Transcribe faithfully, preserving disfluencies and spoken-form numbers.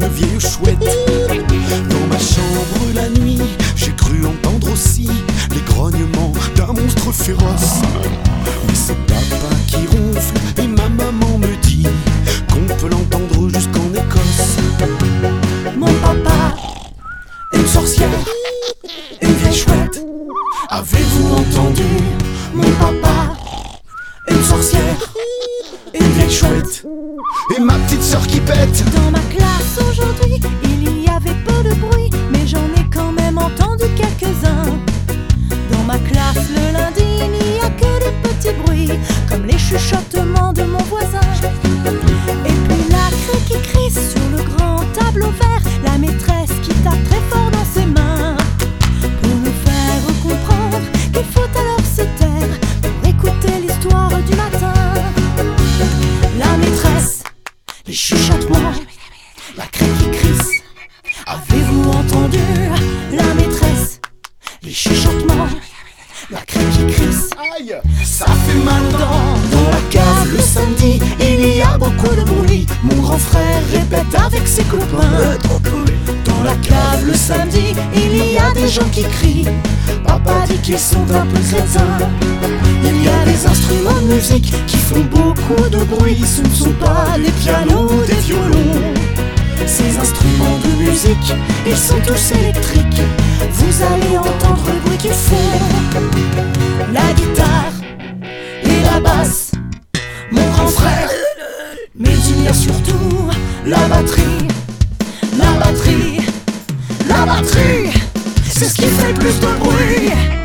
vieille chouette. Dans ma chambre la nuit, j'ai cru entendre aussi les grognements d'un monstre féroce. Mais c'est papa qui ronfle et ma maman me dit qu'on peut l'entendre jusqu'en Écosse. Mon papa, Une sorcière, une vieille chouette. Avez-vous entendu? Mon papa, une sorcière, une vieille chouette. Et ma petite sœur qui pète. dans ma classe aujourd'hui, il y avait peu de bruit, mais j'en ai quand même entendu quelques-uns. Dans ma classe le lundi, il n'y a que de petits bruits, comme les chuchotements de mon voisin. Et puis la craie qui crie sur le grand tableau vert, la maîtresse qui tape très fort dans ses mains, pour nous faire comprendre qu'il faut alors se taire pour écouter l'histoire du matin. La maîtresse, Les chuchotements, la craie qui crisse. Avez-vous entendu? la maîtresse, Les chuchotements, la craie qui crisse. Aïe, ça fait mal aux dents. Dans la cave le samedi, il y a beaucoup de bruit. Mon grand frère répète avec ses copains. Dans la cave le samedi, il y a des gens qui crient. Papa dit qu'ils sont un peu crétins. Il y a des instruments de musique qui font beaucoup de bruit. Ce ne sont pas des pianos ou des violons. Ces instruments de musique, ils sont tous électriques. Vous allez entendre le bruit qu'ils font. La guitare et la basse, mon grand frère. Mais il y a surtout la batterie. La batterie, la batterie, c'est ce qui fait le plus de bruit.